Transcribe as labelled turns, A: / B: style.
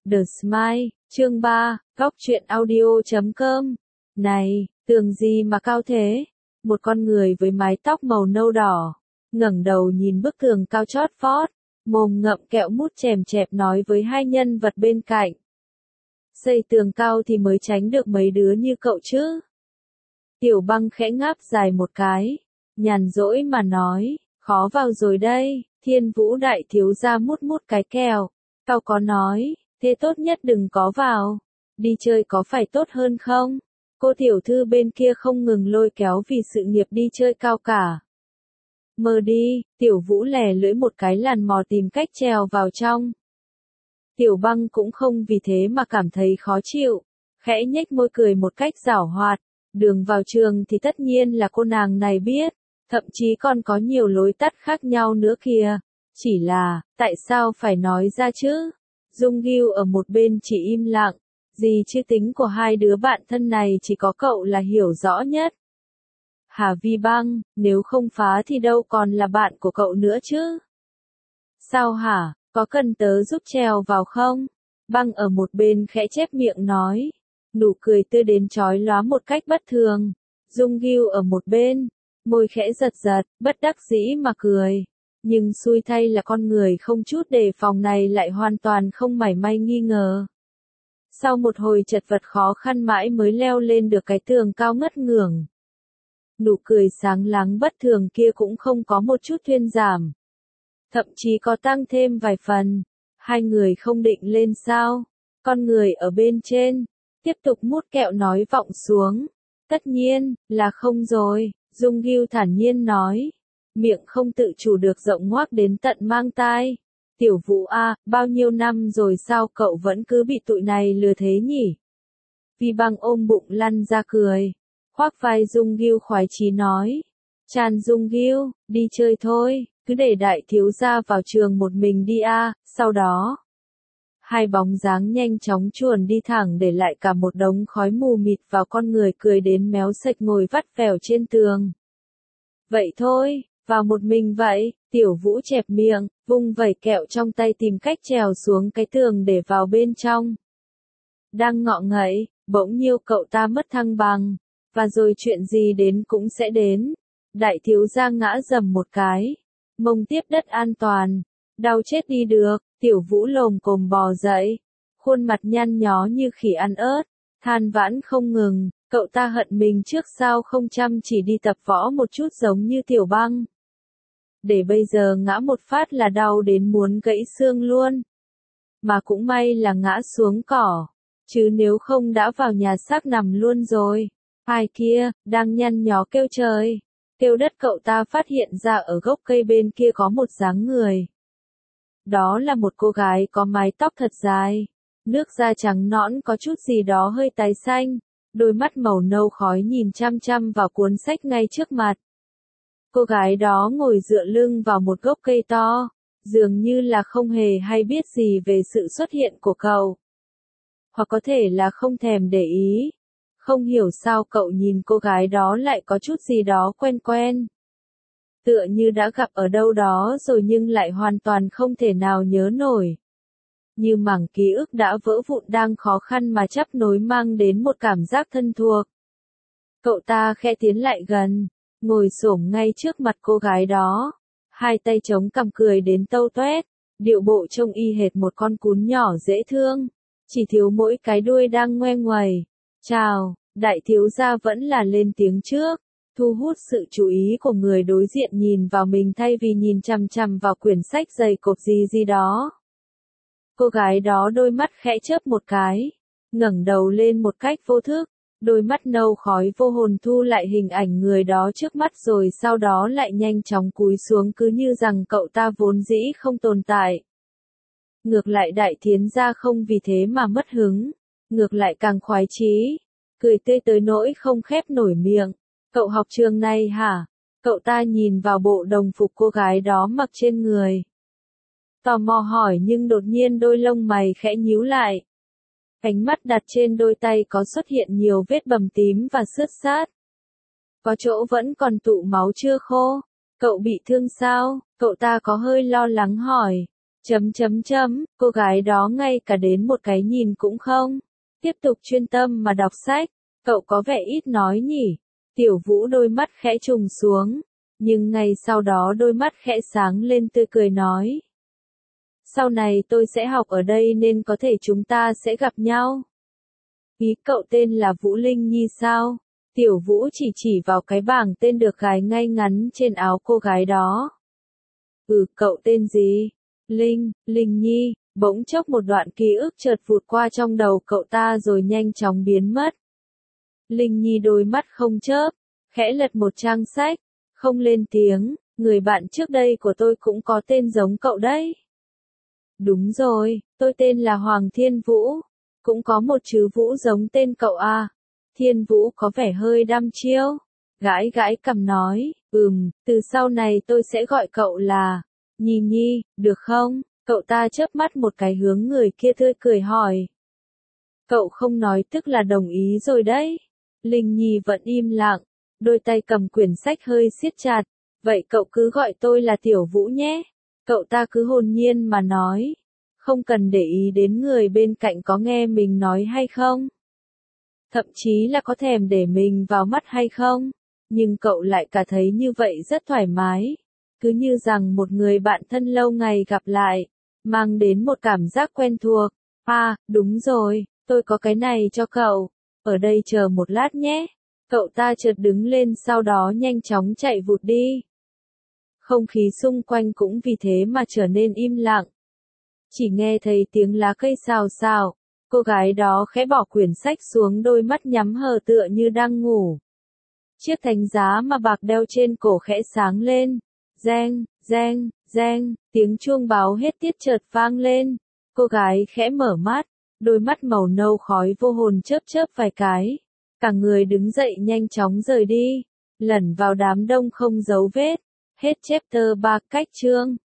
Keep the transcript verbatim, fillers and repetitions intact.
A: The Smile, chương ba, góc truyện audio chấm com. Này, tường gì mà cao thế? Một con người với mái tóc màu nâu đỏ, ngẩng đầu nhìn bức tường cao chót vót, mồm ngậm kẹo mút chèm chẹp nói với hai nhân vật bên cạnh. Xây tường cao thì mới tránh được mấy đứa như cậu chứ. Tiểu Băng khẽ ngáp dài một cái, nhàn rỗi mà nói, khó vào rồi đây. Thiên Vũ đại thiếu gia mút mút cái kẹo, tao có nói, thế tốt nhất đừng có vào, đi chơi có phải tốt hơn không? Cô tiểu thư bên kia không ngừng lôi kéo vì sự nghiệp đi chơi cao cả. Mơ đi, Tiểu Vũ lè lưỡi một cái làn mò tìm cách trèo vào trong. Tiểu Băng cũng không vì thế mà cảm thấy khó chịu, khẽ nhếch môi cười một cách giảo hoạt, đường vào trường thì tất nhiên là cô nàng này biết, thậm chí còn có nhiều lối tắt khác nhau nữa kìa, chỉ là, tại sao phải nói ra chứ? Dung Gil ở một bên chỉ im lặng, gì chứ tính của hai đứa bạn thân này chỉ có cậu là hiểu rõ nhất. Hà Vi Băng, nếu không phá thì đâu còn là bạn của cậu nữa chứ? Sao hả, có cần tớ giúp trèo vào không? Băng ở một bên khẽ chép miệng nói, nụ cười tươi đến chói lóa một cách bất thường. Dung Gil ở một bên, môi khẽ giật giật, bất đắc dĩ mà cười. Nhưng xui thay là con người không chút đề phòng này lại hoàn toàn không mảy may nghi ngờ. Sau một hồi chật vật khó khăn mãi mới leo lên được cái tường cao ngất ngưởng. Nụ cười sáng láng bất thường kia cũng không có một chút thuyên giảm. Thậm chí có tăng thêm vài phần. Hai người không định lên sao? Con người ở bên trên, tiếp tục mút kẹo nói vọng xuống. Tất nhiên, là không rồi, Dung Gil thản nhiên nói. Miệng không tự chủ được rộng ngoác đến tận mang tai. Tiểu Vũ a, bao nhiêu năm rồi sao cậu vẫn cứ bị tụi này lừa thế nhỉ? Vi Băng ôm bụng lăn ra cười. Khoác vai Dung Gil khoái chí nói. Chàn Dung Gil, đi chơi thôi, cứ để đại thiếu gia vào trường một mình đi a, sau đó. Hai bóng dáng nhanh chóng chuồn đi thẳng để lại cả một đống khói mù mịt vào con người cười đến méo sạch ngồi vắt vẻo trên tường. Vậy thôi. Vào một mình vậy, Tiểu Vũ chẹp miệng, vung vẩy kẹo trong tay tìm cách trèo xuống cái tường để vào bên trong. Đang ngọ ngậy, bỗng nhiêu cậu ta mất thăng bằng, và rồi chuyện gì đến cũng sẽ đến. Đại thiếu gia ngã dầm một cái, mông tiếp đất an toàn, đau chết đi được, Tiểu Vũ lồm cồm bò dậy, khuôn mặt nhăn nhó như khỉ ăn ớt, than vãn không ngừng, cậu ta hận mình trước sao không chăm chỉ đi tập võ một chút giống như Tiểu Băng. Để bây giờ ngã một phát là đau đến muốn gãy xương luôn. Mà cũng may là ngã xuống cỏ, chứ nếu không đã vào nhà xác nằm luôn rồi. Ai kia, đang nhăn nhó kêu trời, kêu đất cậu ta phát hiện ra ở gốc cây bên kia có một dáng người. Đó là một cô gái có mái tóc thật dài, nước da trắng nõn có chút gì đó hơi tái xanh, đôi mắt màu nâu khói nhìn chăm chăm vào cuốn sách ngay trước mặt. Cô gái đó ngồi dựa lưng vào một gốc cây to, dường như là không hề hay biết gì về sự xuất hiện của cậu. Hoặc có thể là không thèm để ý. Không hiểu sao cậu nhìn cô gái đó lại có chút gì đó quen quen. Tựa như đã gặp ở đâu đó rồi nhưng lại hoàn toàn không thể nào nhớ nổi. Như mảng ký ức đã vỡ vụn đang khó khăn mà chấp nối mang đến một cảm giác thân thuộc. Cậu ta khẽ tiến lại gần, ngồi xổm ngay trước mặt cô gái đó, hai tay chống cằm cười đến tâu toét, điệu bộ trông y hệt một con cún nhỏ dễ thương, chỉ thiếu mỗi cái đuôi đang ngoe nguẩy. Chào, đại thiếu gia vẫn là lên tiếng trước, thu hút sự chú ý của người đối diện nhìn vào mình thay vì nhìn chằm chằm vào quyển sách dày cộp gì gì đó. Cô gái đó đôi mắt khẽ chớp một cái, ngẩng đầu lên một cách vô thức. Đôi mắt nâu khói vô hồn thu lại hình ảnh người đó trước mắt rồi sau đó lại nhanh chóng cúi xuống cứ như rằng cậu ta vốn dĩ không tồn tại. Ngược lại đại thiến gia không vì thế mà mất hứng, ngược lại càng khoái chí, cười tươi tới nỗi không khép nổi miệng. Cậu học trường này hả? Cậu ta nhìn vào bộ đồng phục cô gái đó mặc trên người. Tò mò hỏi nhưng đột nhiên đôi lông mày khẽ nhíu lại. Ánh mắt đặt trên đôi tay có xuất hiện nhiều vết bầm tím và xước xát. Có chỗ vẫn còn tụ máu chưa khô. Cậu bị thương sao? Cậu ta có hơi lo lắng hỏi. Chấm chấm chấm, cô gái đó ngay cả đến một cái nhìn cũng không. Tiếp tục chuyên tâm mà đọc sách, cậu có vẻ ít nói nhỉ. Tiểu Vũ đôi mắt khẽ trùng xuống, nhưng ngay sau đó đôi mắt khẽ sáng lên tươi cười nói. Sau này tôi sẽ học ở đây nên có thể chúng ta sẽ gặp nhau. Ý cậu tên là Vũ Linh Nhi sao? Tiểu Vũ chỉ chỉ vào cái bảng tên được gài ngay ngắn trên áo cô gái đó. Ừ, cậu tên gì? Linh, Linh Nhi. Bỗng chốc một đoạn ký ức chợt vụt qua trong đầu cậu ta rồi nhanh chóng biến mất. Linh Nhi đôi mắt không chớp, khẽ lật một trang sách, không lên tiếng, người bạn trước đây của tôi cũng có tên giống cậu đấy. Đúng rồi, tôi tên là Hoàng Thiên Vũ, cũng có một chữ Vũ giống tên cậu à. Thiên Vũ có vẻ hơi đăm chiêu, gãi gãi cằm nói, ừm, từ sau này tôi sẽ gọi cậu là Nhi Nhi, được không? Cậu ta chớp mắt một cái hướng người kia tươi cười hỏi. Cậu không nói tức là đồng ý rồi đấy. Linh Nhi vẫn im lặng, đôi tay cầm quyển sách hơi siết chặt. Vậy cậu cứ gọi tôi là Tiểu Vũ nhé. Cậu ta cứ hồn nhiên mà nói. Không cần để ý đến người bên cạnh có nghe mình nói hay không. Thậm chí là có thèm để mình vào mắt hay không. Nhưng cậu lại cả thấy như vậy rất thoải mái. Cứ như rằng một người bạn thân lâu ngày gặp lại, mang đến một cảm giác quen thuộc. À, đúng rồi, tôi có cái này cho cậu. Ở đây chờ một lát nhé. Cậu ta chợt đứng lên sau đó nhanh chóng chạy vụt đi. Không khí xung quanh cũng vì thế mà trở nên im lặng. Chỉ nghe thấy tiếng lá cây xào xào. Cô gái đó khẽ bỏ quyển sách xuống, đôi mắt nhắm hờ tựa như đang ngủ. Chiếc thánh giá mà bạc đeo trên cổ khẽ sáng lên. Reng, reng, reng, tiếng chuông báo hết tiết chợt vang lên. Cô gái khẽ mở mắt, đôi mắt màu nâu khói vô hồn chớp chớp vài cái. Cả người đứng dậy nhanh chóng rời đi, lẩn vào đám đông không dấu vết. Hết chapter ba. Cách chương